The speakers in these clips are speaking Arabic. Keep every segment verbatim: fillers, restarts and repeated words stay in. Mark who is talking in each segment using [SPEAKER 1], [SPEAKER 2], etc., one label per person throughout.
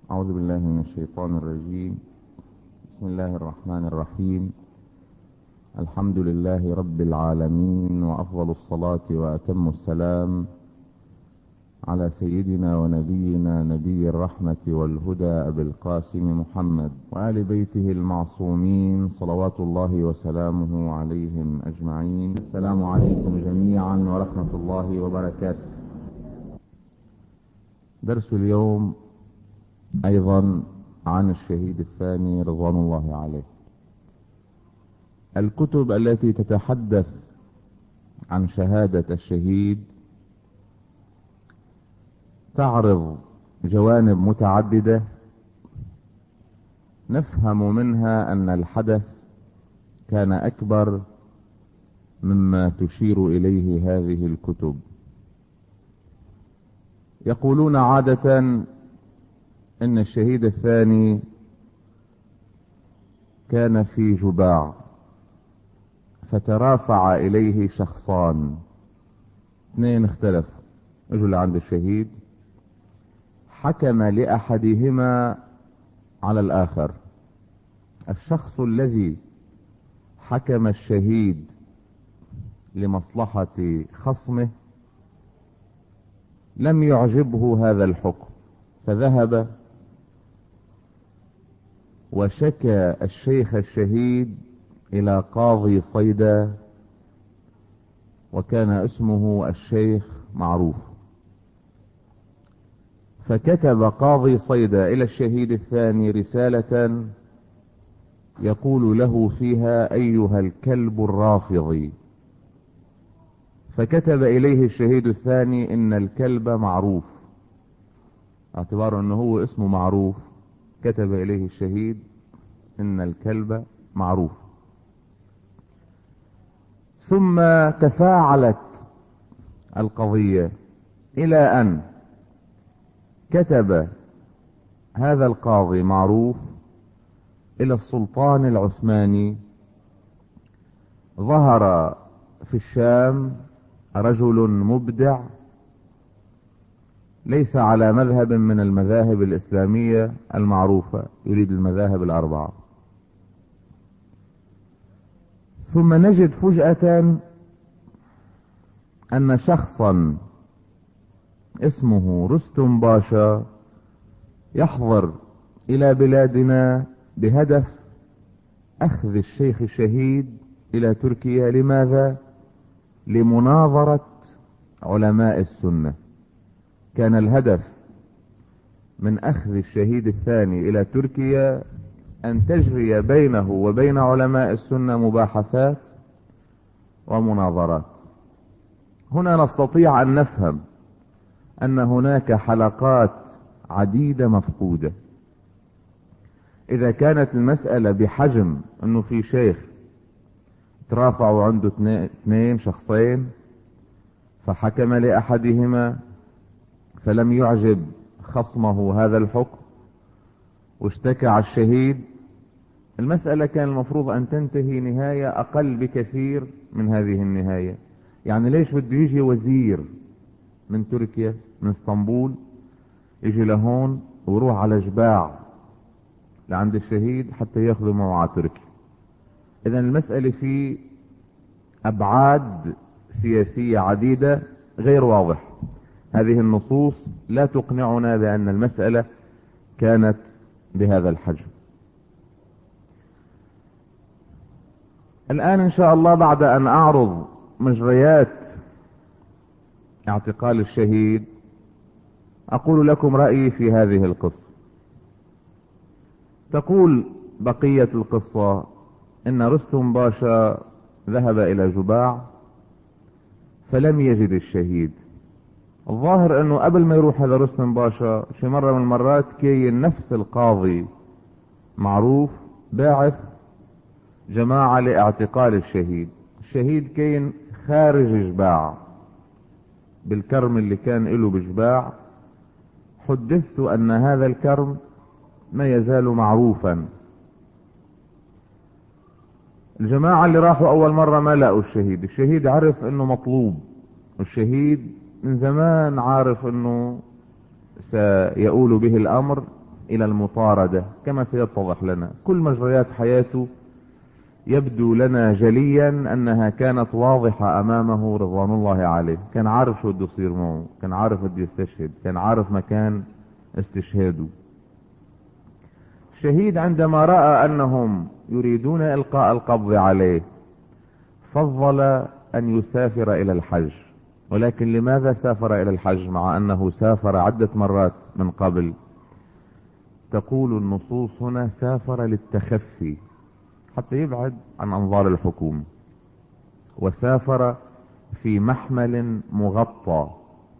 [SPEAKER 1] أعوذ بالله من الشيطان الرجيم. بسم الله الرحمن الرحيم. الحمد لله رب العالمين، وأفضل الصلاة وأتم السلام على سيدنا ونبينا نبي الرحمة والهدى أبي القاسم محمد وآل بيته المعصومين صلوات الله وسلامه عليهم أجمعين. السلام عليكم جميعا ورحمة الله وبركاته. درس اليوم أيضا عن الشهيد الثاني رضوان الله عليه. الكتب التي تتحدث عن شهادة الشهيد تعرض جوانب متعددة نفهم منها أن الحدث كان أكبر مما تشير إليه هذه الكتب. يقولون عادة إن الشهيد الثاني كان في جباع، فترافع إليه شخصان، اثنين اختلفوا، رجل عند الشهيد حكم لأحدهما على الآخر. الشخص الذي حكم الشهيد لمصلحة خصمه لم يعجبه هذا الحكم، فذهب وشكى الشيخ الشهيد إلى قاضي صيدا، وكان اسمه الشيخ معروف. فكتب قاضي صيدا إلى الشهيد الثاني رسالة يقول له فيها: أيها الكلب الرافضي. فكتب إليه الشهيد الثاني: إن الكلب معروف، اعتباره أنه هو اسمه معروف. كتب إليه الشهيد: إن الكلب معروف. ثم تفاعلت القضية إلى أن كتب هذا القاضي معروف إلى السلطان العثماني: ظهر في الشام رجل مبدع ليس على مذهب من المذاهب الإسلامية المعروفة، يريد المذاهب الأربعة. ثم نجد فجأة أن شخصا اسمه رستم باشا يحضر إلى بلادنا بهدف أخذ الشيخ الشهيد إلى تركيا. لماذا؟ لمناظرة علماء السنة. كان الهدف من أخذ الشهيد الثاني إلى تركيا أن تجري بينه وبين علماء السنة مباحثات ومناظرات. هنا نستطيع أن نفهم أن هناك حلقات عديدة مفقودة. إذا كانت المسألة بحجم أنه في شيخ ترافعوا عنده اثنين شخصين فحكم لأحدهما فلم يعجب خصمه هذا الحكم واشتكى على الشهيد، المسألة كان المفروض أن تنتهي نهاية أقل بكثير من هذه النهاية. يعني ليش بده يجي وزير من تركيا من اسطنبول يجي لهون ويروح على جباع لعند الشهيد حتى ياخذوا معه على تركيا؟ إذن المسألة في أبعاد سياسية عديدة غير واضح. هذه النصوص لا تقنعنا بأن المسألة كانت بهذا الحجم. الآن إن شاء الله بعد أن أعرض مجريات اعتقال الشهيد أقول لكم رأيي في هذه القصة. تقول بقية القصة إن رستم باشا ذهب إلى جباع فلم يجد الشهيد. الظاهر أنه قبل ما يروح هذا رستم باشا شي مرة من المرات كاين نفس القاضي معروف باعث جماعة لاعتقال الشهيد. الشهيد كاين خارج جباع بالكرم اللي كان له بجباع. حدثت أن هذا الكرم ما يزال معروفا. الجماعة اللي راحوا أول مرة ما لقوا الشهيد. الشهيد عرف أنه مطلوب، والشهيد من زمان عارف أنه سيؤول به الأمر الى المطاردة كما سيتضح لنا. كل مجريات حياته يبدو لنا جليا انها كانت واضحة امامه رضوان الله عليه. كان عارف شو بده يصير معه، كان عارف بده يستشهد، كان عارف مكان استشهاده. الشهيد عندما رأى انهم يريدون القاء القبض عليه فضل ان يسافر الى الحج. ولكن لماذا سافر الى الحج مع انه سافر عدة مرات من قبل؟ تقول النصوص هنا سافر للتخفي حتى يبعد عن انظار الحكومة، وسافر في محمل مغطى.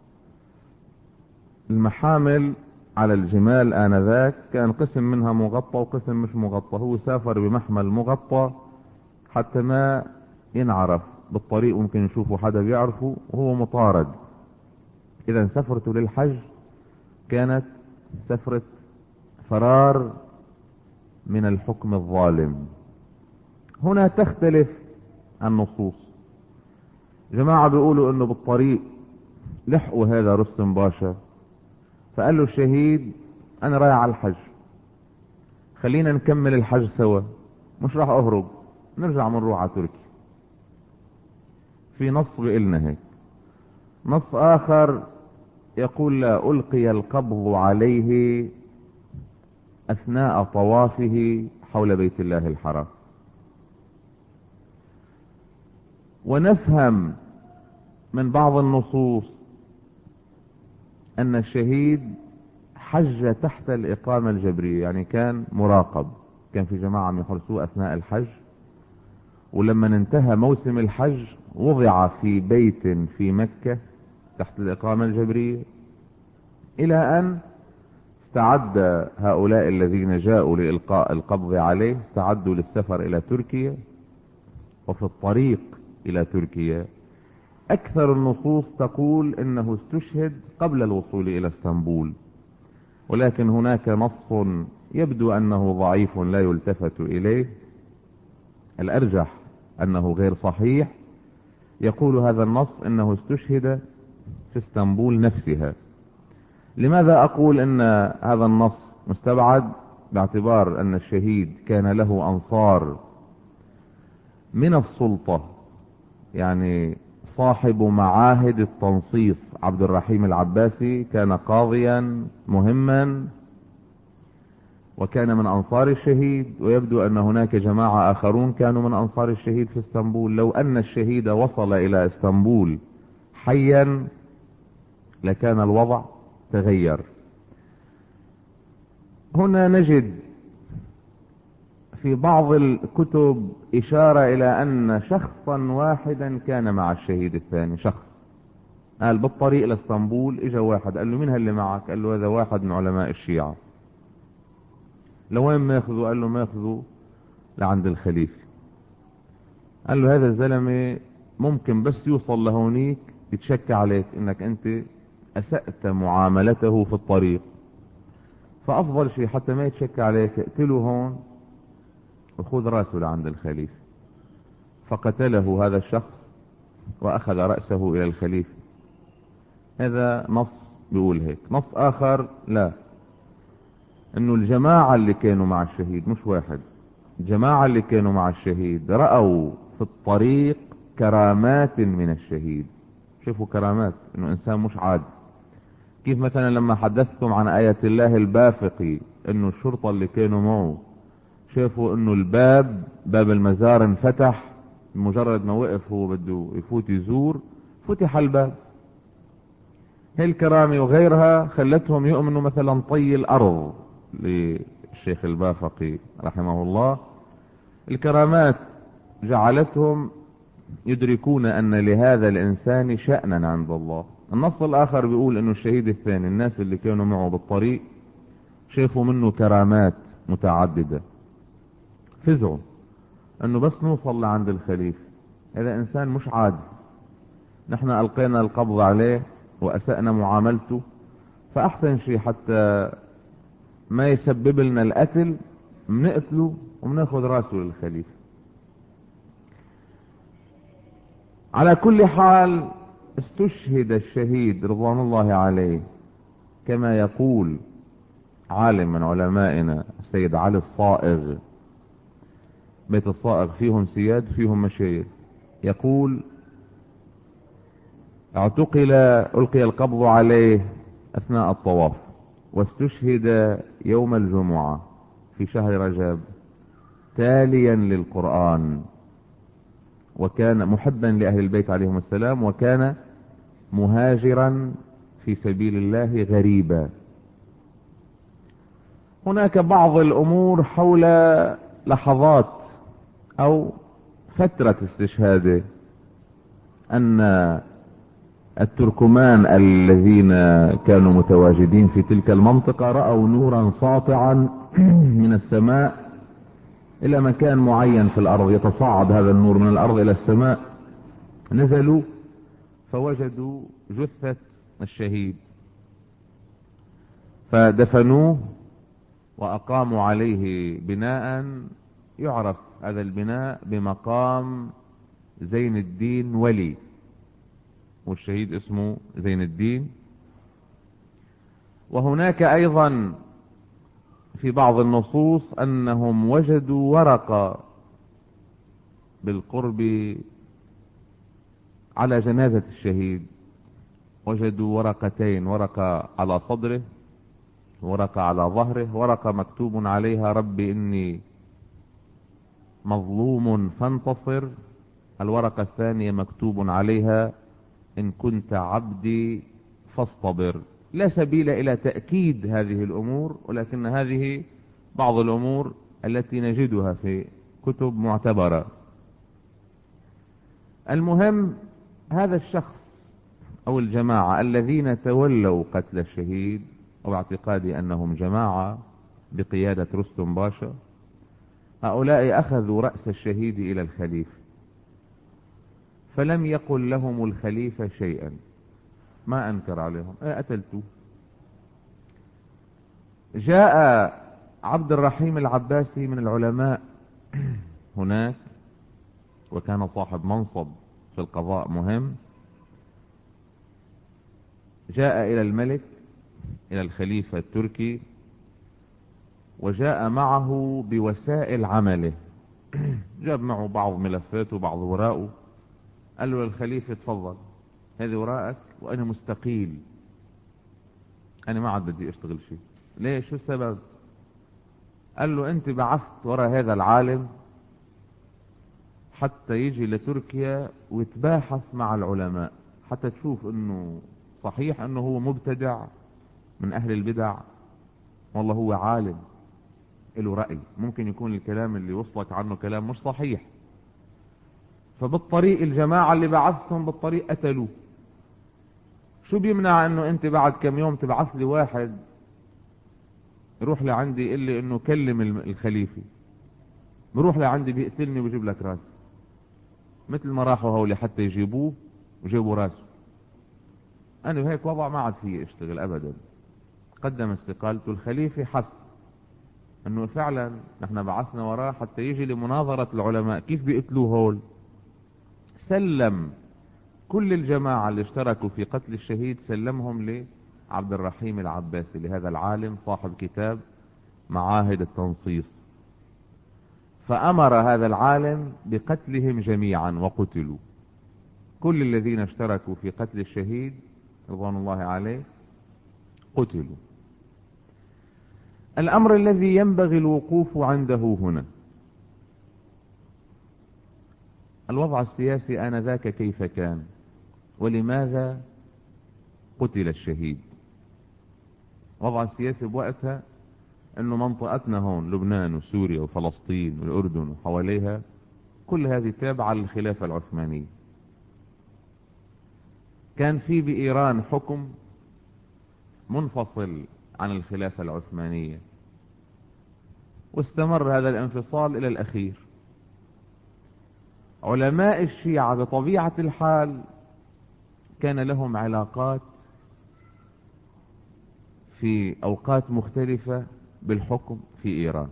[SPEAKER 1] المحامل على الجمال آنذاك كان قسم منها مغطى وقسم مش مغطى. هو سافر بمحمل مغطى حتى ما ينعرف بالطريق، ممكن يشوفوا حدا بيعرفه وهو مطارد. اذا سفرته للحج كانت سفرة فرار من الحكم الظالم. هنا تختلف النصوص. جماعة بيقولوا انه بالطريق لحقوا هذا رستم باشا، فقال له الشهيد انا رايح على الحج، خلينا نكمل الحج سوا، مش راح اهرب، نرجع منروح على تركيا. في نص بيقلنا هيك. نص اخر يقول لا، القي القبض عليه اثناء طوافه حول بيت الله الحرام. ونفهم من بعض النصوص ان الشهيد حج تحت الاقامة الجبرية، يعني كان مراقب، كان في جماعة عم يحرسوه اثناء الحج، ولما انتهى موسم الحج وضع في بيت في مكة تحت الاقامة الجبرية، الى ان استعد هؤلاء الذين جاءوا لإلقاء القبض عليه، استعدوا للسفر الى تركيا. وفي الطريق الى تركيا اكثر النصوص تقول انه استشهد قبل الوصول الى اسطنبول، ولكن هناك نص يبدو انه ضعيف لا يلتفت اليه، الارجح انه غير صحيح. يقول هذا النص انه استشهد في اسطنبول نفسها. لماذا اقول ان هذا النص مستبعد؟ باعتبار ان الشهيد كان له انصار من السلطة، يعني صاحب معاهد التنصيص عبد الرحيم العباسي كان قاضيا مهما وكان من انصار الشهيد، ويبدو ان هناك جماعة اخرون كانوا من انصار الشهيد في اسطنبول. لو ان الشهيد وصل الى اسطنبول حيا لكان الوضع تغير. هنا نجد في بعض الكتب اشارة الى ان شخصا واحدا كان مع الشهيد الثاني. شخص قال بالطريق لاسطنبول اجا واحد قال له مين هاللي معك؟ قال له هذا واحد من علماء الشيعة. لوين ما ياخذه؟ قال له ما ياخذه لعند الخليفة. قال له هذا الزلمة ممكن بس يوصل لهونيك يتشكى عليك انك انت اسأت معاملته في الطريق، فافضل شيء حتى ما يتشكى عليك اقتله هون وخذ راسه لعند الخليفة. فقتله هذا الشخص واخذ رأسه الى الخليفة. هذا نص بيقول هيك. نص اخر لا، انه الجماعة اللي كانوا مع الشهيد مش واحد، الجماعة اللي كانوا مع الشهيد رأوا في الطريق كرامات من الشهيد. شوفوا كرامات، انه انسان مش عادي. كيف مثلا لما حدثتم عن آية الله البافقي انه الشرطة اللي كانوا معه شافوا انه الباب باب المزار انفتح، مجرد ما وقف هو بده يفوت يزور فتح الباب. هي الكرامة وغيرها خلتهم يؤمنوا مثلا طي الارض للشيخ البافقي رحمه الله. الكرامات جعلتهم يدركون ان لهذا الانسان شأنا عند الله. النص الاخر بيقول انه الشهيد الثاني الناس اللي كانوا معه بالطريق شافوا منه كرامات متعددة، فزعوا انه بس نوصل لعند الخليفة هذا انسان مش عادي، نحن القينا القبض عليه واسأنا معاملته، فاحسن شيء حتى ما يسبب لنا القتل بنقتله وبناخذ راسه للخليفة. على كل حال استشهد الشهيد رضوان الله عليه كما يقول عالم من علمائنا السيد علي الصائغ، بيت الصائغ فيهم سياد فيهم مشايخ، يقول: اعتقل ألقي القبض عليه أثناء الطواف، واستشهد يوم الجمعة في شهر رجب تاليا للقرآن، وكان محبا لأهل البيت عليهم السلام، وكان مهاجرا في سبيل الله غريبا. هناك بعض الأمور حول لحظات أو فترة استشهاده، أن التركمان الذين كانوا متواجدين في تلك المنطقة رأوا نورا ساطعا من السماء إلى مكان معين في الأرض، يتصاعد هذا النور من الأرض إلى السماء. نزلوا فوجدوا جثة الشهيد، فدفنوه وأقاموا عليه بناء يعرف هذا البناء بمقام زين الدين ولي، والشهيد اسمه زين الدين. وهناك أيضا في بعض النصوص أنهم وجدوا ورقة بالقرب على جنازة الشهيد، وجدوا ورقتين، ورقة على صدره ورقة على ظهره، ورقة مكتوب عليها: ربي إني مظلوم فانتصر. الورقة الثانية مكتوب عليها: إن كنت عبدي فاصطبر. لا سبيل إلى تأكيد هذه الأمور، ولكن هذه بعض الأمور التي نجدها في كتب معتبرة. المهم، هذا الشخص أو الجماعة الذين تولوا قتل الشهيد، واعتقادي أنهم جماعة بقيادة رستم باشا، هؤلاء أخذوا رأس الشهيد إلى الخليفة، فلم يقل لهم الخليفة شيئا، ما أنكر عليهم: ايه قتلتوه. جاء عبد الرحيم العباسي من العلماء هناك، وكان صاحب منصب في القضاء مهم، جاء إلى الملك، إلى الخليفة التركي، وجاء معه بوسائل عمله. جاب معه بعض ملفاته وبعض وراءه. قال له للخليفة: تفضل، هذه وراءك وأنا مستقيل، أنا ما عاد بدي أشتغل شيء. ليش؟ شو السبب؟ قال له: أنت بعثت وراء هذا العالم حتى يجي لتركيا ويتباحث مع العلماء، حتى تشوف أنه صحيح أنه هو مبتدع من أهل البدع، والله هو عالم له رأي، ممكن يكون الكلام اللي وصلك عنه كلام مش صحيح. فبالطريق الجماعة اللي بعثتهم بالطريق قتلوه. شو بيمنع انه انت بعد كم يوم تبعث لي واحد يروح لعندي يقول لي انه كلم الخليفة، بروح لعندي بيقتلني ويجيب لك راسي، مثل ما راحوا هولي حتى يجيبوه وجيبوا راسه. انا بهيك وضع ما عاد فيه اشتغل ابدا. قدم استقالته. الخليفة حس انه فعلا نحن بعثنا وراه حتى يجي لمناظرة العلماء كيف بيقتلوه هول. سلم كل الجماعة اللي اشتركوا في قتل الشهيد، سلمهم لعبد الرحيم العباسي، لهذا العالم صاحب كتاب معاهد التنصيص. فأمر هذا العالم بقتلهم جميعا وقتلوا. كل الذين اشتركوا في قتل الشهيد رضوان الله عليه قتلوا. الأمر الذي ينبغي الوقوف عنده هنا: الوضع السياسي آنذاك كيف كان، ولماذا قتل الشهيد؟ الوضع السياسي بوقتها انه منطقتنا هون لبنان وسوريا وفلسطين والأردن وحواليها كل هذه تابعة للخلافة العثمانية. كان في بإيران حكم منفصل عن الخلافة العثمانية، واستمر هذا الانفصال إلى الأخير. علماء الشيعة بطبيعة الحال كان لهم علاقات في أوقات مختلفة بالحكم في إيران،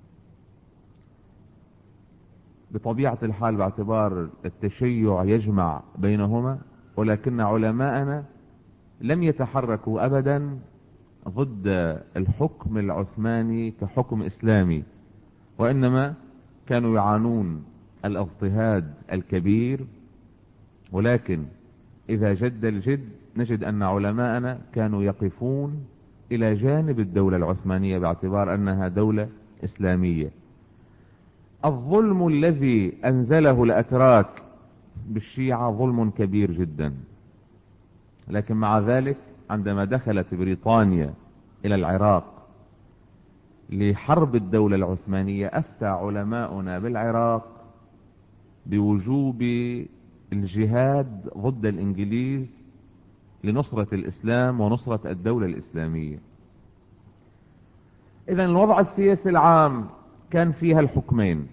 [SPEAKER 1] بطبيعة الحال باعتبار التشيع يجمع بينهما، ولكن علماءنا لم يتحركوا أبدا ضد الحكم العثماني كحكم إسلامي، وإنما كانوا يعانون الاضطهاد الكبير. ولكن إذا جد الجد نجد أن علماءنا كانوا يقفون إلى جانب الدولة العثمانية باعتبار أنها دولة إسلامية. الظلم الذي أنزله الأتراك بالشيعة ظلم كبير جدا، لكن مع ذلك عندما دخلت بريطانيا إلى العراق لحرب الدولة العثمانية أفتى علماؤنا بالعراق بوجوب الجهاد ضد الإنجليز لنصرة الإسلام ونصرة الدولة الإسلامية. إذن الوضع السياسي العام كان فيها الحكمين.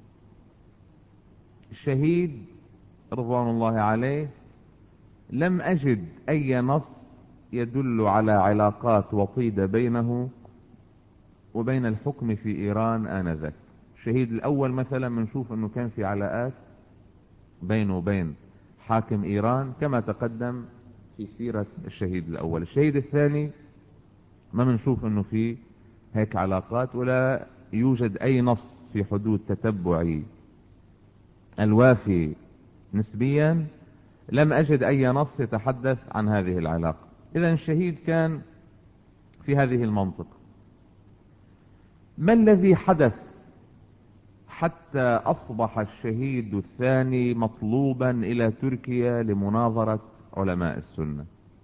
[SPEAKER 1] الشهيد رضوان الله عليه لم أجد أي نص يدل على علاقات وطيدة بينه وبين الحكم في إيران آنذاك. الشهيد الأول مثلا بنشوف أنه كان في علاقات بينه وبين حاكم إيران كما تقدم في سيرة الشهيد الأول. الشهيد الثاني ما بنشوف أنه في هيك علاقات، ولا يوجد أي نص في حدود تتبعي الوافي نسبيا. لم أجد أي نص يتحدث عن هذه العلاقة. إذن الشهيد كان في هذه المنطقة. ما الذي حدث حتى أصبح الشهيد الثاني مطلوبا إلى تركيا لمناظرة علماء السنة؟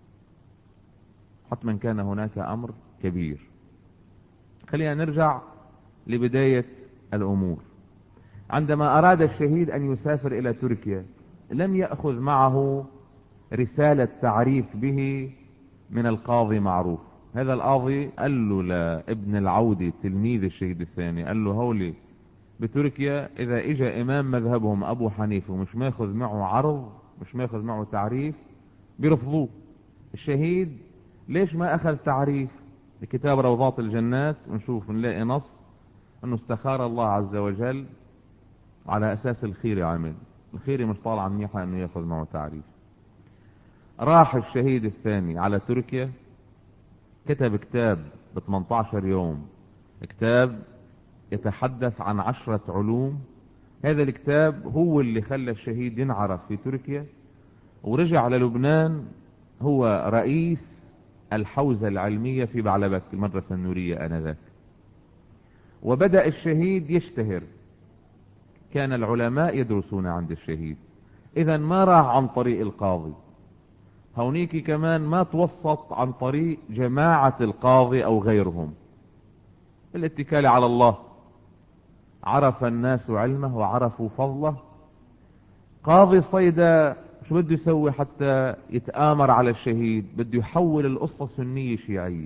[SPEAKER 1] حتما كان هناك أمر كبير. خلينا نرجع لبداية الأمور. عندما أراد الشهيد أن يسافر إلى تركيا لم يأخذ معه رسالة تعريف به من القاضي معروف. هذا القاضي قال له لابن العودي تلميذ الشهيد الثاني، قال له هولي بتركيا إذا إجا إمام مذهبهم أبو حنيفة ومش ماخذ معه عرض، مش ماخذ معه تعريف، بيرفضوه. الشهيد ليش ما أخذ تعريف؟ بكتاب روضات الجنات ونشوف نلاقي نص أنه استخار الله عز وجل على أساس الخير عمل. الخير مش طالع منيحة أنه يأخذ معه تعريف. راح الشهيد الثاني على تركيا، كتب كتاب ب ثمانية عشر يوم، كتاب يتحدث عن عشرة علوم. هذا الكتاب هو اللي خلى الشهيد ينعرف في تركيا، ورجع للبنان هو رئيس الحوزة العلمية في بعلبك المدرسة النورية آنذاك. وبدأ الشهيد يشتهر، كان العلماء يدرسون عند الشهيد. إذا ما راح عن طريق القاضي، هونيكي كمان ما توسط عن طريق جماعة القاضي أو غيرهم. الاتكال على الله، عرف الناس علمه وعرفوا فضله. قاضي صيدا شو بده يسوي حتى يتآمر على الشهيد؟ بده يحول القصة سنية شيعية.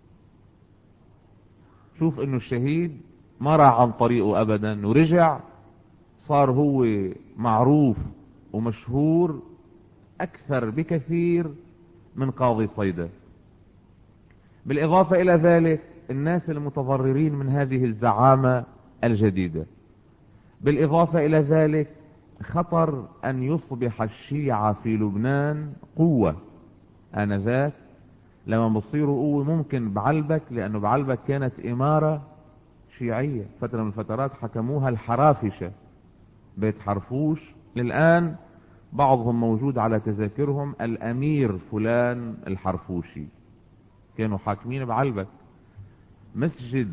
[SPEAKER 1] شوف انه الشهيد ما راح عن طريقه ابدا، ورجع صار هو معروف ومشهور اكثر بكثير من قاضي صيدا. بالاضافة الى ذلك الناس المتضررين من هذه الزعامة الجديدة، بالاضافة الى ذلك خطر ان يصبح الشيعة في لبنان قوة آنذاك. لما بصيروا قوة ممكن بعلبك، لانه بعلبك كانت امارة شيعية فترة من الفترات حكموها الحرافشة، بيت حرفوش. للآن بعضهم موجود على تذاكرهم الامير فلان الحرفوشي، كانوا حاكمين بعلبك. مسجد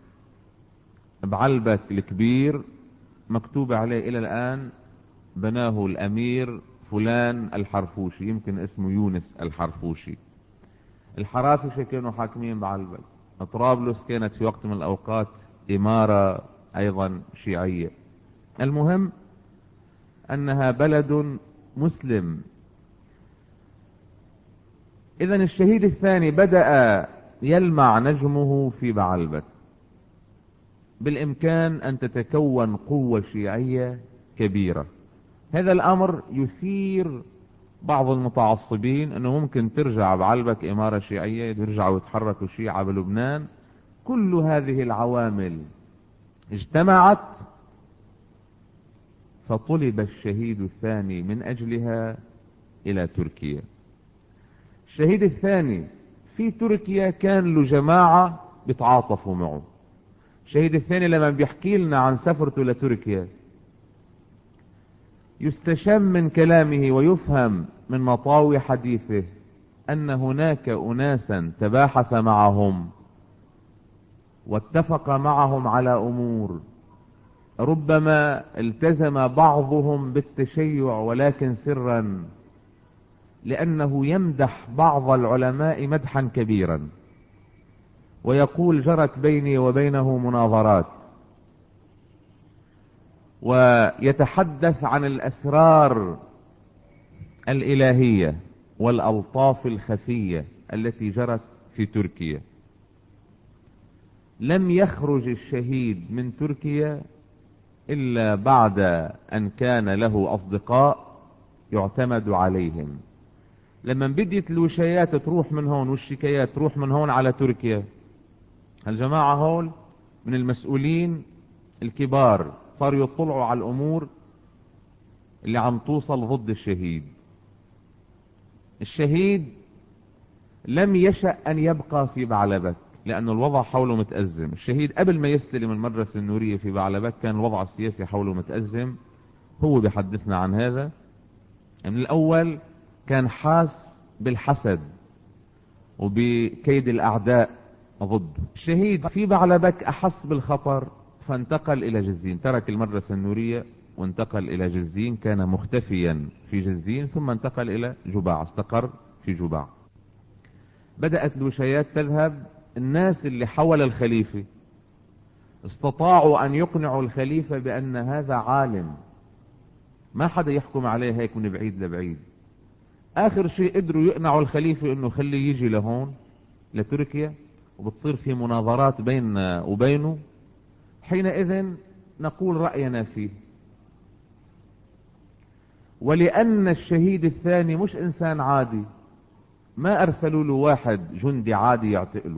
[SPEAKER 1] بعلبك الكبير مكتوب عليه الى الان بناه الامير فلان الحرفوشي، يمكن اسمه يونس الحرفوشي. الحرافشة كانوا حاكمين بعلبك. طرابلس كانت في وقت من الاوقات امارة ايضا شيعية. المهم انها بلد مسلم. اذا الشهيد الثاني بدأ يلمع نجمه في بعلبك. بالامكان ان تتكون قوة شيعية كبيرة. هذا الامر يثير بعض المتعصبين انه ممكن ترجع بعلبك امارة شيعية، يرجعوا يتحركوا شيعة بلبنان. كل هذه العوامل اجتمعت فطلب الشهيد الثاني من اجلها الى تركيا. الشهيد الثاني في تركيا كان له جماعة بيتعاطفوا معه. الشهيد الثاني لما بيحكي لنا عن سفرته لتركيا يستشم من كلامه ويفهم من مطاوي حديثه أن هناك أناسا تباحث معهم واتفق معهم على أمور، ربما التزم بعضهم بالتشيع ولكن سرا، لأنه يمدح بعض العلماء مدحا كبيرا ويقول جرت بيني وبينه مناظرات، ويتحدث عن الأسرار الإلهية والألطاف الخفية التي جرت في تركيا. لم يخرج الشهيد من تركيا إلا بعد أن كان له أصدقاء يعتمد عليهم. لما بديت الوشايات تروح من هون والشكايات تروح من هون على تركيا، الجماعة هول من المسؤولين الكبار صاروا يطلعوا على الأمور اللي عم توصل ضد الشهيد. الشهيد لم يشأ أن يبقى في بعلبك لأن الوضع حوله متأزم. الشهيد قبل ما يستلم المدرسة النورية في بعلبك كان الوضع السياسي حوله متأزم، هو بيحدثنا عن هذا. من الأول كان حاس بالحسد وبكيد الأعداء ضده. الشهيد في بعلبك أحس بالخطر فانتقل إلى جزين، ترك المدرسة النورية وانتقل إلى جزين، كان مختفيا في جزين ثم انتقل إلى جباع، استقر في جباع. بدأت الوشايات تذهب، الناس اللي حول الخليفة استطاعوا أن يقنعوا الخليفة بأن هذا عالم ما حدا يحكم عليه هيك من بعيد لبعيد. آخر شيء قدروا يقنعوا الخليفة أنه خليه يجي لهون لتركيا وبتصير في مناظرات بيننا وبينه، حينئذ نقول رأينا فيه. ولأن الشهيد الثاني مش إنسان عادي، ما أرسلوا له واحد جندي عادي يعتقله.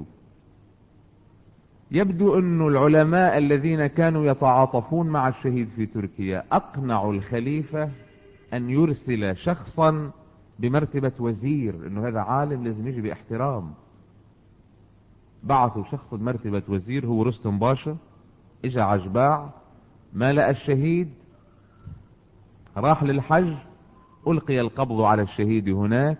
[SPEAKER 1] يبدو أن العلماء الذين كانوا يتعاطفون مع الشهيد في تركيا أقنعوا الخليفة أن يرسل شخصا بمرتبة وزير، أنه هذا عالم لازم يجي باحترام. بعثوا شخص بمرتبة وزير هو رستم باشا، اجى عجباع ما لقى الشهيد، راح للحج، ألقي القبض على الشهيد هناك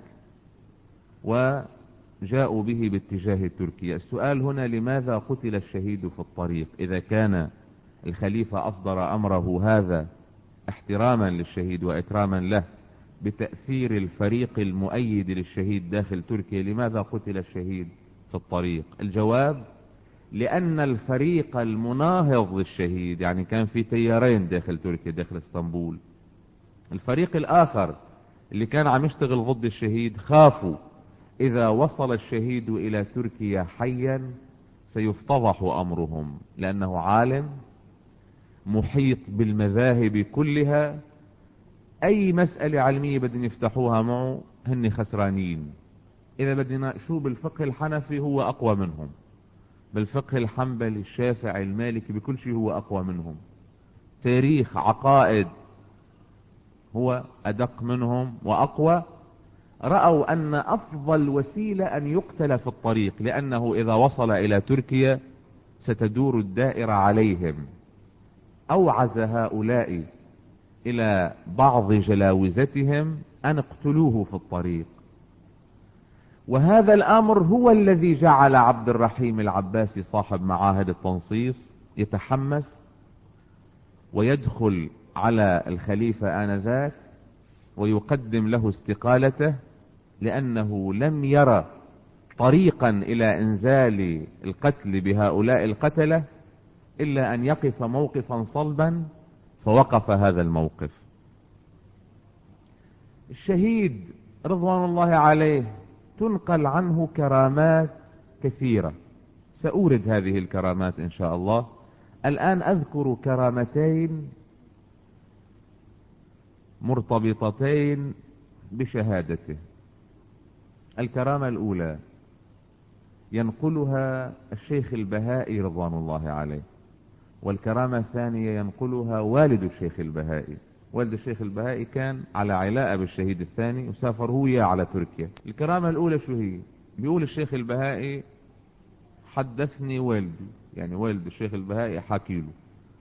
[SPEAKER 1] وجاءوا به باتجاه تركيا. السؤال هنا لماذا قتل الشهيد في الطريق؟ إذا كان الخليفة أصدر أمره هذا احتراما للشهيد وإكراما له بتأثير الفريق المؤيد للشهيد داخل تركيا، لماذا قتل الشهيد في الطريق؟ الجواب لأن الفريق المناهض للشهيد، يعني كان في تيارين داخل تركيا داخل اسطنبول، الفريق الآخر اللي كان عم يشتغل ضد الشهيد خافوا إذا وصل الشهيد إلى تركيا حيا سيفتضح أمرهم، لأنه عالم محيط بالمذاهب كلها، أي مسألة علمية بدهم يفتحوها معه هن خسرانين. إذا بدنا شو بالفقه الحنفي هو أقوى منهم، بالفقه الحنبلي الشافعي المالكي بكل شيء هو أقوى منهم، تاريخ عقائد هو أدق منهم وأقوى. رأوا أن أفضل وسيلة أن يقتل في الطريق، لأنه إذا وصل إلى تركيا ستدور الدائرة عليهم. أوعز هؤلاء إلى بعض جلاوزتهم أن اقتلوه في الطريق، وهذا الأمر هو الذي جعل عبد الرحيم العباسي صاحب معاهد التنصيص يتحمس ويدخل على الخليفة آنذاك ويقدم له استقالته، لأنه لم يرى طريقا إلى إنزال القتل بهؤلاء القتلة إلا أن يقف موقفا صلبا، فوقف هذا الموقف. الشهيد رضوان الله عليه تنقل عنه كرامات كثيرة، سأورد هذه الكرامات إن شاء الله. الآن أذكر كرامتين مرتبطتين بشهادته. الكرامة الأولى ينقلها الشيخ البهائي رضوان الله عليه، والكرامة الثانية ينقلها والد الشيخ البهائي. والد الشيخ البهائي كان على علاقة بالشهيد الثاني وسافر هو على تركيا. الكرامة الأولى شو هي؟ بيقول الشيخ البهائي حدثني والدي، يعني والد الشيخ البهائي حكي له،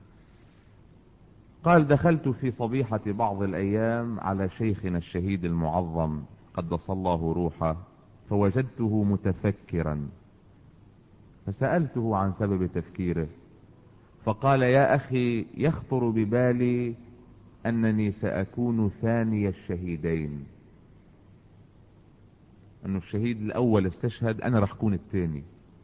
[SPEAKER 1] قال دخلت في صبيحة بعض الأيام على شيخنا الشهيد المعظم قدس الله روحه، فوجدته متفكرا، فسألته عن سبب تفكيره، فقال يا أخي يخطر ببالي أنني سأكون ثاني الشهيدين، أنه الشهيد الأول استشهد، أنا رح أكون الثاني.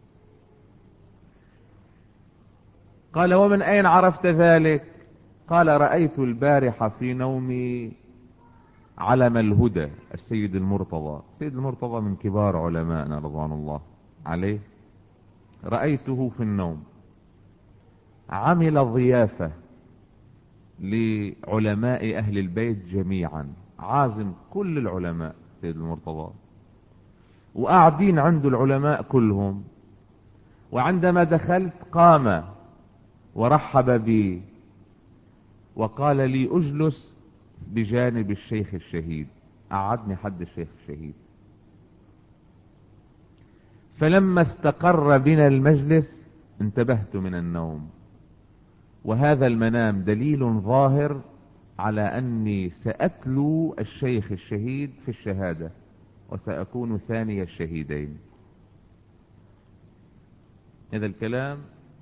[SPEAKER 1] قال ومن أين عرفت ذلك؟ قال رأيت البارحة في نومي علم الهدى السيد المرتضى، السيد المرتضى من كبار علمائنا رضوان الله عليه، رأيته في النوم عمل ضيافة لعلماء أهل البيت جميعا، عازم كل العلماء سيد المرتضى، وقاعدين عنده العلماء كلهم، وعندما دخلت قام ورحب بي وقال لي اجلس بجانب الشيخ الشهيد، قعدني حد الشيخ الشهيد. فلما استقر بنا المجلس انتبهت من النوم، وهذا المنام دليل ظاهر على أني سأتلو الشيخ الشهيد في الشهادة وسأكون ثاني الشهيدين. هذا الكلام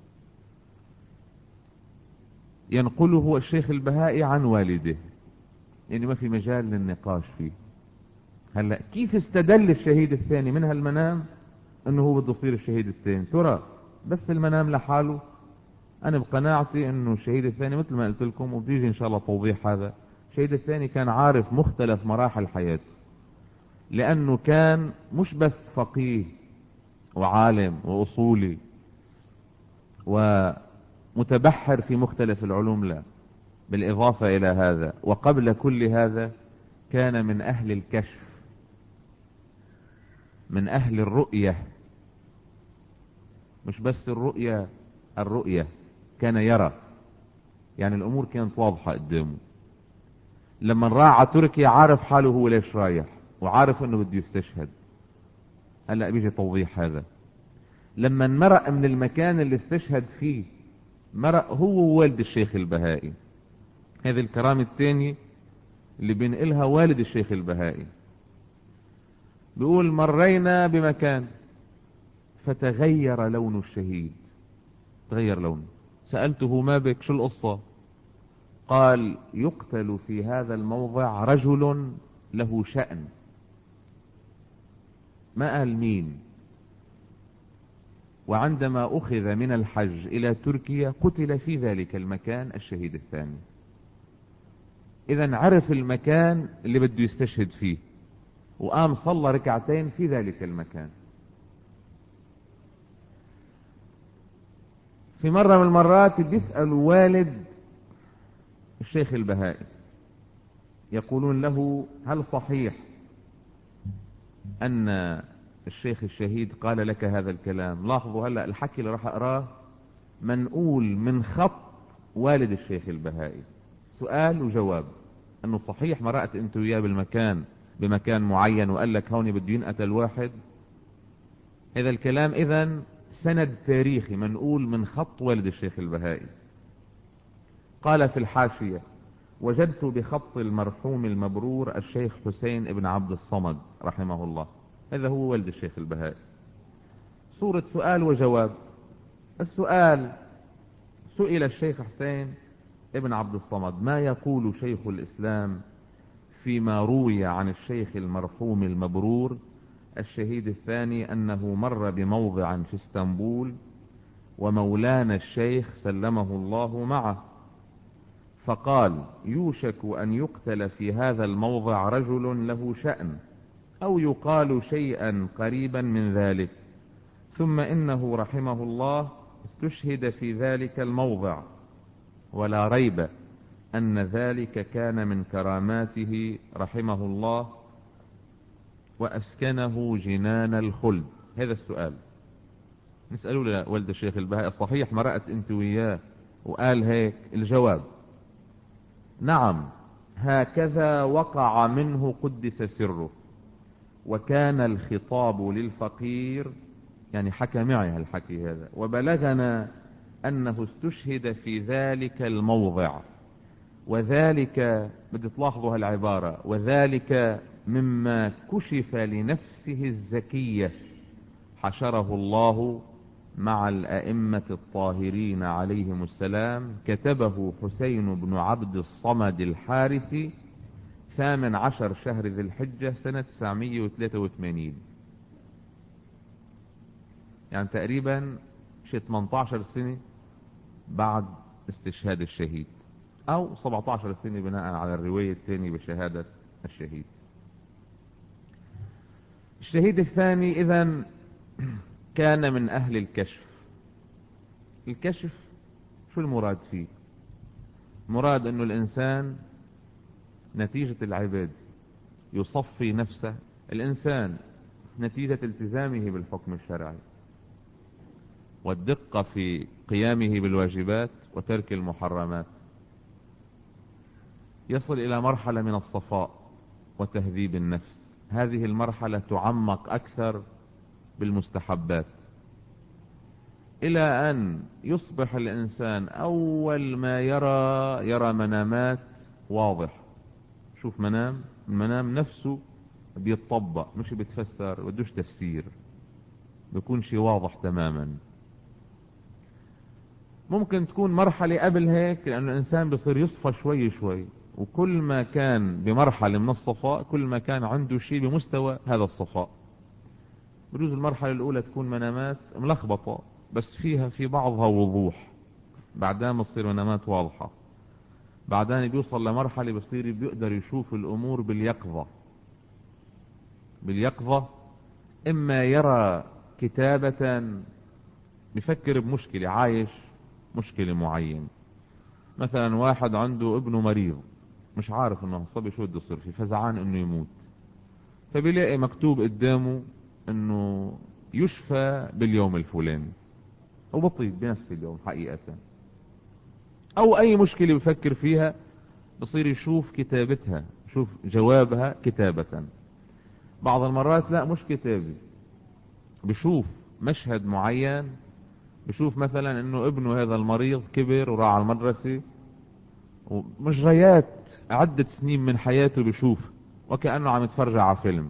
[SPEAKER 1] ينقله الشيخ البهائي عن والده، يعني ما في مجال للنقاش فيه. هلا كيف استدل الشهيد الثاني من هالمنام انه هو بده يصير الشهيد الثاني؟ ترى بس المنام لحاله؟ انا بقناعتي انه الشهيد الثاني مثل ما قلت لكم، وبيجي ان شاء الله توضيح هذا، الشهيد الثاني كان عارف مختلف مراحل حياته، لانه كان مش بس فقيه وعالم واصولي ومتبحر في مختلف العلوم، لا، بالاضافة الى هذا وقبل كل هذا كان من اهل الكشف، من اهل الرؤية، مش بس الرؤية الرؤية، كان يرى، يعني الامور كانت واضحة قدامه. لما راح على تركيا عارف حاله هو ليش رايح، وعارف انه بده يستشهد. هلا بيجي توضيح هذا. لما انمرق من المكان اللي استشهد فيه، مرق هو ووالد الشيخ البهائي، هذه الكرامة الثانية اللي بينقلها والد الشيخ البهائي. بيقول مرينا بمكان فتغير لون الشهيد، تغير لونه، سألته ما بك شو القصة؟ قال يقتل في هذا الموضع رجل له شأن، ما قال مين. وعندما أخذ من الحج إلى تركيا قتل في ذلك المكان الشهيد الثاني. إذن عرف المكان اللي بده يستشهد فيه، وقام صلى ركعتين في ذلك المكان. في مرة من المرات بيسأل والد الشيخ البهائي، يقولون له هل صحيح أن الشيخ الشهيد قال لك هذا الكلام؟ لاحظوا هلأ الحكي اللي راح أقراه منقول من خط والد الشيخ البهائي، سؤال وجواب، أنه صحيح مرأت أنت وياه بالمكان بمكان معين وقال لك هوني بده ينقتل واحد؟ هذا الكلام إذن سند تاريخي منقول من خط والد الشيخ البهائي. قال في الحاشية وجدت بخط المرحوم المبرور الشيخ حسين ابن عبد الصمد رحمه الله، هذا هو والد الشيخ البهائي. صورة سؤال وجواب. السؤال: سئل الشيخ حسين ابن عبد الصمد ما يقول شيخ الإسلام فيما روي عن الشيخ المرحوم المبرور الشهيد الثاني أنه مر بموضع في اسطنبول ومولانا الشيخ سلمه الله معه، فقال يوشك أن يقتل في هذا الموضع رجل له شأن، أو يقال شيئا قريبا من ذلك، ثم إنه رحمه الله استشهد في ذلك الموضع، ولا ريب أن ذلك كان من كراماته رحمه الله وأسكنه جنان الخلد. هذا السؤال نسأله لوالد الشيخ البهائي، صحيح مرأت انت وياه وقال هيك؟ الجواب: نعم، هكذا وقع منه قدس سره، وكان الخطاب للفقير، يعني حكى معي هالحكي هذا، وبلغنا أنه استشهد في ذلك الموضع، وذلك بدي تلاحظوا هالعبارة، وذلك مما كشف لنفسه الزكية حشره الله مع الأئمة الطاهرين عليهم السلام، كتبه حسين بن عبد الصمد الحارثي ثامن عشر شهر ذي الحجة سنة تسعمائة وثلاثة وثمانين، يعني تقريبا شي ثمانية عشر سنة بعد استشهاد الشهيد، او سبعة عشر سنة بناء على الرواية الثانية بشهادة الشهيد. الشهيد الثاني اذا كان من اهل الكشف. الكشف شو المراد فيه؟ مراد انه الانسان نتيجة العباد يصفي نفسه، الانسان نتيجة التزامه بالحكم الشرعي والدقة في قيامه بالواجبات وترك المحرمات يصل الى مرحلة من الصفاء وتهذيب النفس. هذه المرحلة تعمق اكثر بالمستحبات الى ان يصبح الانسان اول ما يرى يرى منامات واضح. شوف منام، المنام نفسه بيتطبق مش بيتفسر، بدوش تفسير، بيكون شيء واضح تماما. ممكن تكون مرحلة قبل هيك، لأن الإنسان بصير يصفى شوي شوي، وكل ما كان بمرحلة من الصفاء كل ما كان عنده شيء بمستوى هذا الصفاء. بجوز المرحلة الأولى تكون منامات ملخبطة بس فيها في بعضها وضوح، بعدين بتصير منامات واضحة، بعدين بيوصل لمرحلة بصير بيقدر يشوف الأمور باليقظة. باليقظة إما يرى كتابة، بفكر بمشكلة، عايش مشكلة معين، مثلا واحد عنده ابنه مريض مش عارف انه صبي شو بده يصير فيه، فزعان انه يموت، فبيلاقي مكتوب قدامه انه يشفى باليوم الفلاني، وبطيب بنفس اليوم حقيقة. او اي مشكلة بفكر فيها بصير يشوف كتابتها، يشوف جوابها كتابة. بعض المرات لا مش كتابة، بشوف مشهد معين، بشوف مثلا انه ابنه هذا المريض كبر وراح على المدرسة، ومجريات عدة سنين من حياته بشوف وكأنه عم يتفرج على فيلم.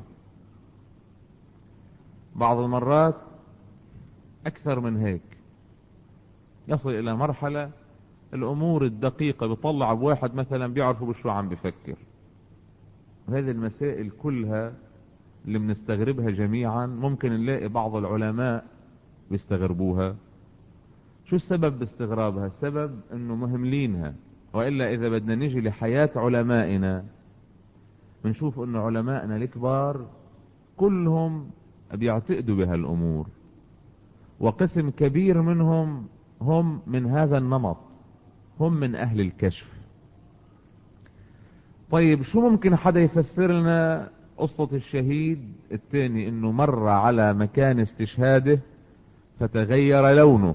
[SPEAKER 1] بعض المرات اكثر من هيك، يصل الى مرحلة الامور الدقيقة بيطلع بواحد مثلا بيعرفوا بشو عم بفكر. هذه المسائل كلها اللي بنستغربها جميعا ممكن نلاقي بعض العلماء بيستغربوها. شو السبب باستغرابها؟ السبب انه مهملينها، وإلا اذا بدنا نجي لحياة علمائنا بنشوف انه علمائنا الكبار كلهم بيعتقدوا بهالامور، وقسم كبير منهم هم من هذا النمط، هم من اهل الكشف. طيب شو ممكن حدا يفسر لنا قصة الشهيد الثاني انه مر على مكان استشهاده فتغير لونه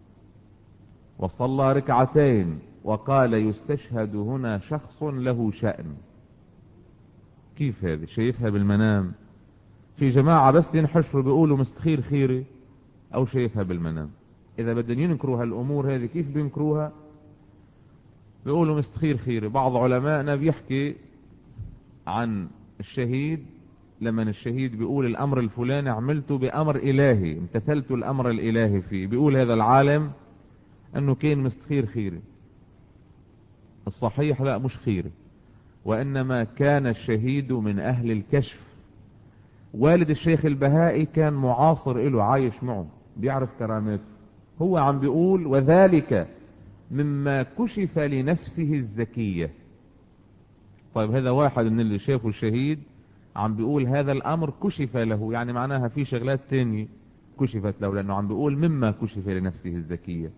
[SPEAKER 1] وصلى ركعتين وقال يستشهد هنا شخص له شأن؟ كيف هذه؟ شايفها بالمنام؟ في جماعة بس ينحشروا بيقولوا مستخير خيري، او شايفها بالمنام. اذا بدهم ينكروا هالامور هذه كيف بينكروها؟ بيقولوا مستخير خيري. بعض علمائنا بيحكي عن الشهيد لما الشهيد بيقول الامر الفلاني عملته بامر الهي، امتثلت الامر الالهي فيه، بيقول هذا العالم انه كان مستخير خيري. الصحيح لا مش خيري، وانما كان الشهيد من اهل الكشف. والد الشيخ البهائي كان معاصر له، عايش معه، بيعرف كراماته. هو عم بيقول وذلك مما كشف لنفسه الزكية. طيب هذا واحد من اللي شافوا الشهيد عم بيقول هذا الامر كشف له، يعني معناها في شغلات تانية كشفت له، لانه عم بيقول مما كشف لنفسه الزكية.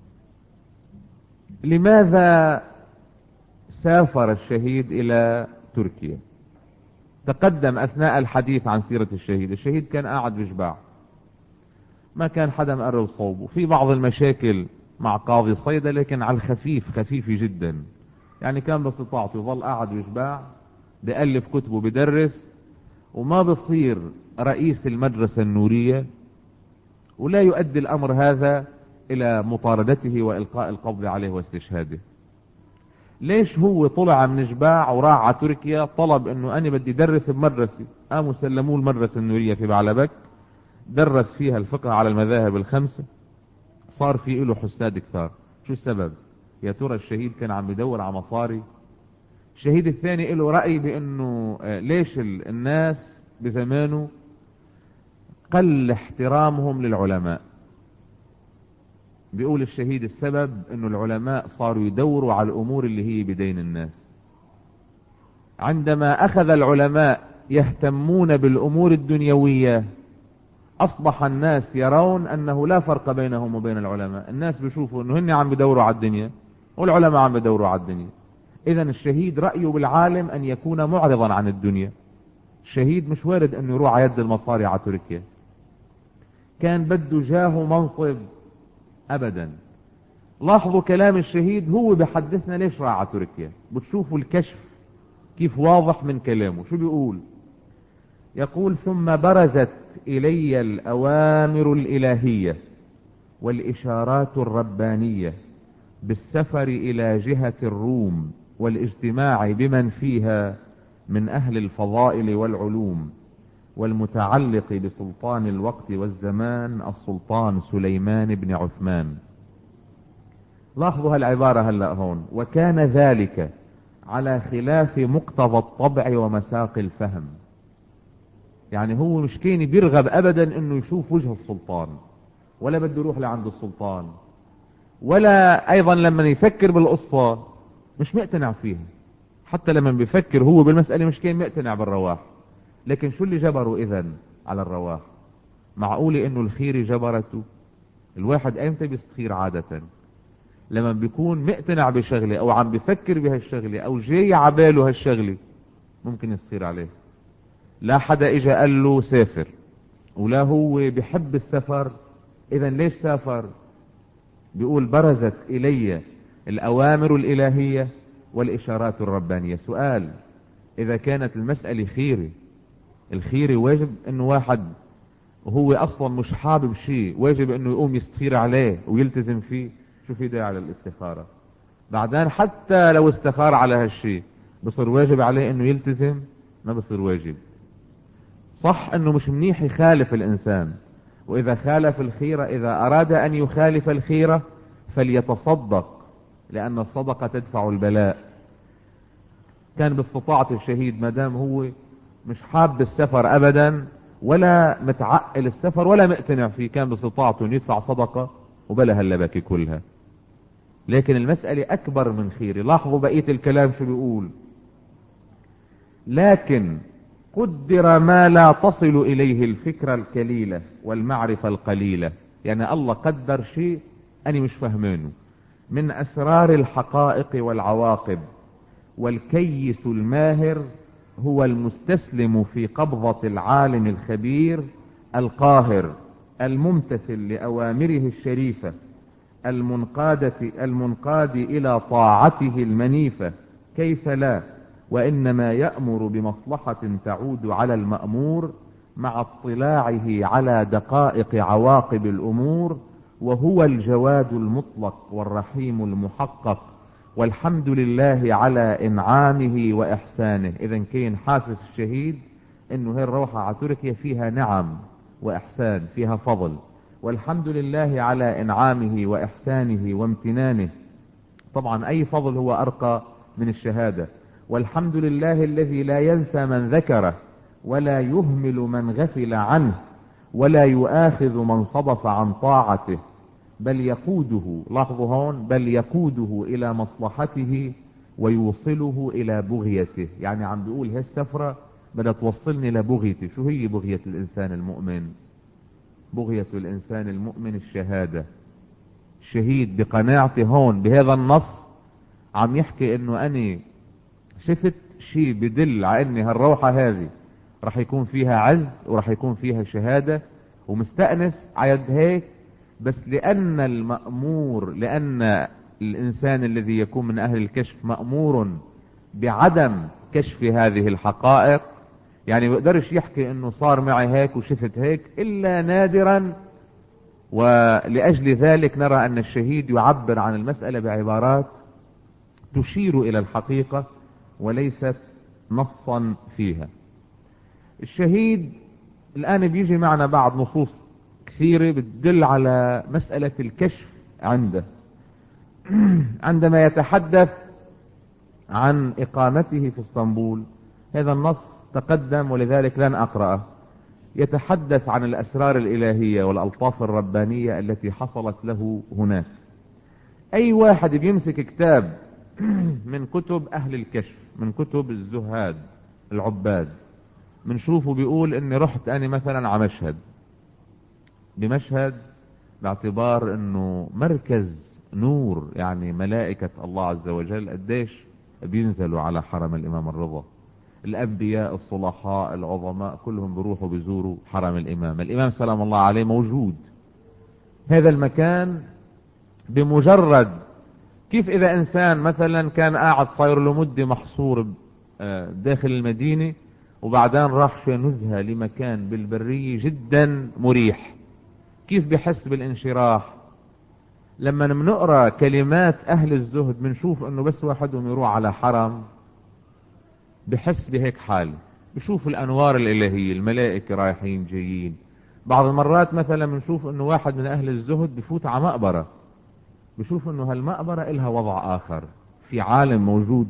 [SPEAKER 1] لماذا سافر الشهيد الى تركيا؟ تقدم اثناء الحديث عن سيرة الشهيد، الشهيد كان قاعد بجباع، ما كان حدا مقرب صوبه، في بعض المشاكل مع قاضي صيدا لكن على الخفيف، خفيفة جدا، يعني كان باستطاعته يظل قاعد بجباع بألف كتبه بدرس، وما بصير رئيس المدرسة النورية، ولا يؤدي الأمر هذا إلى مطاردته وإلقاء القبض عليه واستشهاده. ليش هو طلع من جباع وراح على تركيا طلب انه انا بدي درس بمدرسة، قاموا سلموه المدرسة النورية في بعلبك، درس فيها الفقه على المذاهب الخمسة، صار في له حساد كثار. شو السبب؟ يا ترى الشهيد كان عم يدور على مصاري؟ الشهيد الثاني له رأي بانه ليش الناس بزمانه قل احترامهم للعلماء. بيقول الشهيد السبب انه العلماء صاروا يدوروا على الامور اللي هي بدين الناس. عندما اخذ العلماء يهتمون بالامور الدنيوية اصبح الناس يرون انه لا فرق بينهم وبين العلماء. الناس بيشوفوا انه هن عم بدوروا على الدنيا والعلماء عم بدوروا على الدنيا. اذا الشهيد رأيه بالعالم ان يكون معرضا عن الدنيا. الشهيد مش وارد انه يروح على يد المصاري على تركيا. كان بده جاه ومنصب ابدا. لاحظوا كلام الشهيد، هو بحدثنا ليش راح على تركيا. بتشوفوا الكشف كيف واضح من كلامه. شو بيقول؟ يقول: ثم برزت الي الاوامر الالهية والاشارات الربانية بالسفر الى جهة الروم والاجتماع بمن فيها من اهل الفضائل والعلوم، والمتعلق بسلطان الوقت والزمان السلطان سليمان بن عثمان. لاحظوا هالعبارة هلأ هون: وكان ذلك على خلاف مقتضى الطبع ومساق الفهم. يعني هو مش كان بيرغب ابدا انه يشوف وجه السلطان، ولا بده يروح لعند السلطان، ولا ايضا لما يفكر بالقصة مش مقتنع فيها. حتى لما بيفكر هو بالمسألة مش كان مقتنع بالرواح. لكن شو اللي جبره اذن على الرواح؟ معقولة انه الخير جبرته؟ الواحد ايمتى بيستخير؟ عادة لما بيكون مقتنع بشغلة او عم بيفكر بهالشغلة او جاي عباله هالشغلة ممكن يستخير عليه. لا حدا اجا قال له سافر، ولا هو بيحب السفر، اذا ليش سافر؟ بيقول: برزت الي الاوامر الالهية والاشارات الربانية. سؤال: اذا كانت المسألة خيرة، الخيرة واجب انه واحد وهو اصلا مش حابب شيء واجب انه يقوم يستخير عليه ويلتزم فيه؟ شو في داعي للاستخارة؟ بعدين حتى لو استخار على هالشيء بصير واجب عليه انه يلتزم؟ ما بصير واجب. صح انه مش منيح يخالف الانسان، واذا خالف الخيرة، اذا اراد ان يخالف الخيرة فليتصدق، لان الصدقة تدفع البلاء. كان باستطاعة الشهيد ما دام هو مش حاب السفر ابدا ولا متعقل السفر ولا مقتنع فيه، كان باستطاعته ان يدفع صدقة وبلا هاللبكة كلها. لكن المسألة اكبر من خيري. لاحظوا بقية الكلام شو بيقول: لكن قدر ما لا تصل اليه الفكرة الكليلة والمعرفة القليلة. يعني الله قدر شيء انا مش فهمانه من اسرار الحقائق والعواقب، والكيس الماهر هو المستسلم في قبضة العالم الخبير القاهر الممتثل لأوامره الشريفة المنقادة المنقاد إلى طاعته المنيفة. كيف لا؟ وإنما يأمر بمصلحة تعود على المأمور مع اطلاعه على دقائق عواقب الأمور، وهو الجواد المطلق والرحيم المحقق، والحمد لله على انعامه واحسانه. اذا كان حاسس الشهيد انه هي الروحة على تركيا فيها نعم واحسان، فيها فضل، والحمد لله على انعامه واحسانه وامتنانه. طبعا اي فضل هو ارقى من الشهادة. والحمد لله الذي لا ينسى من ذكره ولا يهمل من غفل عنه ولا يؤاخذ من صدف عن طاعته، بل يقوده، لاحظوا هون، بل يقوده الى مصلحته ويوصله الى بغيته. يعني عم بيقول هي السفرة بدها توصلني لبغيتي. شو هي بغية الانسان المؤمن؟ بغية الانسان المؤمن الشهادة. الشهيد بقناعتي هون بهذا النص عم يحكي انه اني شفت شيء بدل على اني هالروحة هذه رح يكون فيها عز ورح يكون فيها شهادة، ومستأنس عيد هيك. بس لأن المأمور، لأن الإنسان الذي يكون من أهل الكشف مأمور بعدم كشف هذه الحقائق، يعني ما بيقدرش يحكي انه صار معي هيك وشفت هيك الا نادرا. ولأجل ذلك نرى ان الشهيد يعبر عن المسألة بعبارات تشير الى الحقيقة وليست نصا فيها. الشهيد الان بيجي معنا بعض نصوص كثيرة بتدل على مسألة الكشف عنده. عندما يتحدث عن اقامته في اسطنبول، هذا النص تقدم ولذلك لن اقرأه، يتحدث عن الاسرار الالهية والالطاف الربانية التي حصلت له هناك. اي واحد بيمسك كتاب من كتب اهل الكشف، من كتب الزهاد العباد، منشوفه بيقول اني رحت انا مثلا على مشهد، بمشهد باعتبار انه مركز نور، يعني ملائكة الله عز وجل قديش بينزلوا على حرم الامام الرضا، الانبياء الصلحاء العظماء كلهم بيروحوا بيزوروا حرم الامام. الامام سلام الله عليه موجود. هذا المكان بمجرد كيف اذا انسان مثلا كان قاعد صاير له مدة محصور داخل المدينة وبعدين راح في نزهة لمكان بالبرية جدا مريح، كيف بحس بالانشراح؟ لما بنقرا كلمات اهل الزهد بنشوف انه بس واحدهم يروح على حرم بحس بهيك حال، بشوف الانوار الالهية، الملائكة رايحين جايين. بعض المرات مثلا بنشوف انه واحد من اهل الزهد بفوت على مقبرة، بشوف انه هالمقبرة الها وضع اخر. في عالم موجود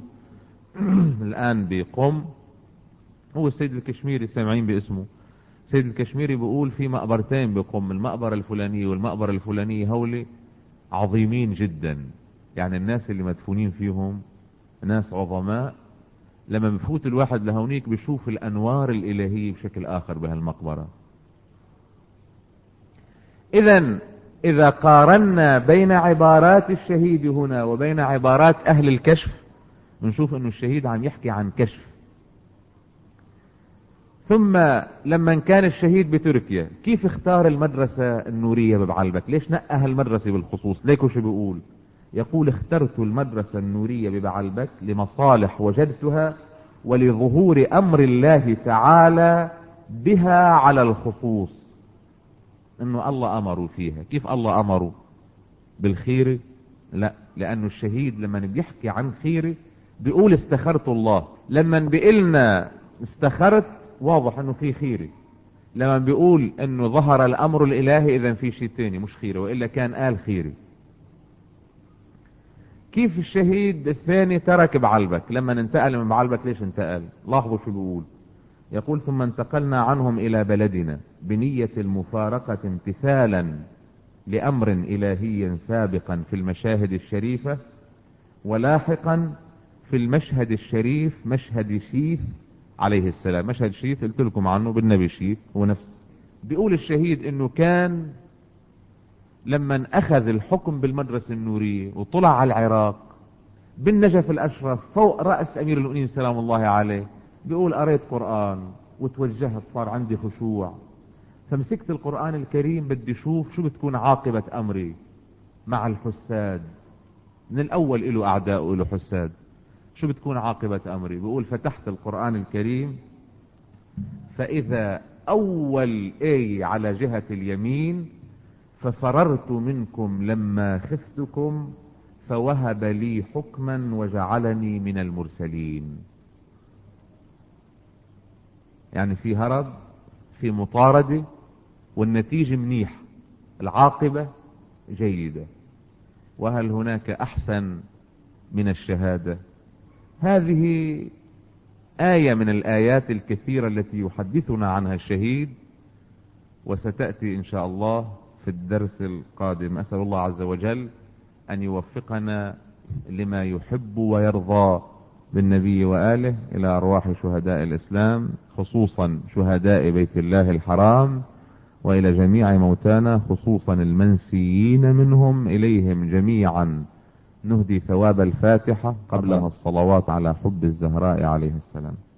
[SPEAKER 1] الان بقم، هو السيد الكشميري، سامعين باسمه السيد الكشميري، بيقول في مقبرتين بقم، المقبرة الفلانية والمقبرة الفلانية، هولي عظيمين جدا، يعني الناس اللي مدفونين فيهم ناس عظماء. لما بفوت الواحد لهونيك بشوف الانوار الالهية بشكل اخر بهالمقبرة. اذا اذا قارنا بين عبارات الشهيد هنا وبين عبارات اهل الكشف بنشوف انه الشهيد عم يحكي عن كشف. ثم لما كان الشهيد بتركيا كيف اختار المدرسة النورية ببعلبك؟ ليش نقى هالمدرسة بالخصوص؟ ليكو شو بيقول؟ يقول اخترت المدرسة النورية ببعلبك لمصالح وجدتها ولظهور امر الله تعالى بها على الخصوص. انه الله امره فيها. كيف الله امره؟ بالخير؟ لا، لانه الشهيد لما بيحكي عن خير بيقول استخرت الله. لما بيقلنا استخرت واضح انه في خير. لما بيقول انه ظهر الامر الالهي اذا في شيء تاني مش خير، والا كان قال خيري. كيف الشهيد الثاني ترك بعلبك لما انتقل من بعلبك؟ ليش انتقل؟ لاحظوا شو بيقول. يقول ثم انتقلنا عنهم الى بلدنا بنية المفارقة امتثالا لامر الهي سابقا في المشاهد الشريفة، ولاحقا في المشهد الشريف مشهد شيث عليه السلام. مشهد شيث قلت لكم عنه بالنبي شيث هو نفسه. بيقول الشهيد انه كان لما اخذ الحكم بالمدرسة النورية وطلع على العراق بالنجف الاشرف فوق رأس امير المؤمنين سلام الله عليه، بيقول قريت قرآن وتوجهت، صار عندي خشوع، فمسكت القرآن الكريم بدي اشوف شو بتكون عاقبة امري مع الحساد. من الاول له اعداء وله حساد، شو بتكون عاقبة امري؟ بيقول فتحت القرآن الكريم فاذا اول ايه على جهة اليمين ففررت منكم لما خفتكم فوهب لي حكما وجعلني من المرسلين. يعني في هرب، في مطاردة، والنتيجة منيح، العاقبة جيدة. وهل هناك احسن من الشهادة؟ هذه آية من الآيات الكثيرة التي يحدثنا عنها الشهيد، وستأتي إن شاء الله في الدرس القادم. أسأل الله عز وجل أن يوفقنا لما يحب ويرضى بالنبي وآله، إلى أرواح شهداء الإسلام خصوصا شهداء بيت الله الحرام، وإلى جميع موتانا خصوصا المنسيين منهم، إليهم جميعا نهدي ثواب الفاتحة قبلها الصلوات على حب الزهراء عليه السلام.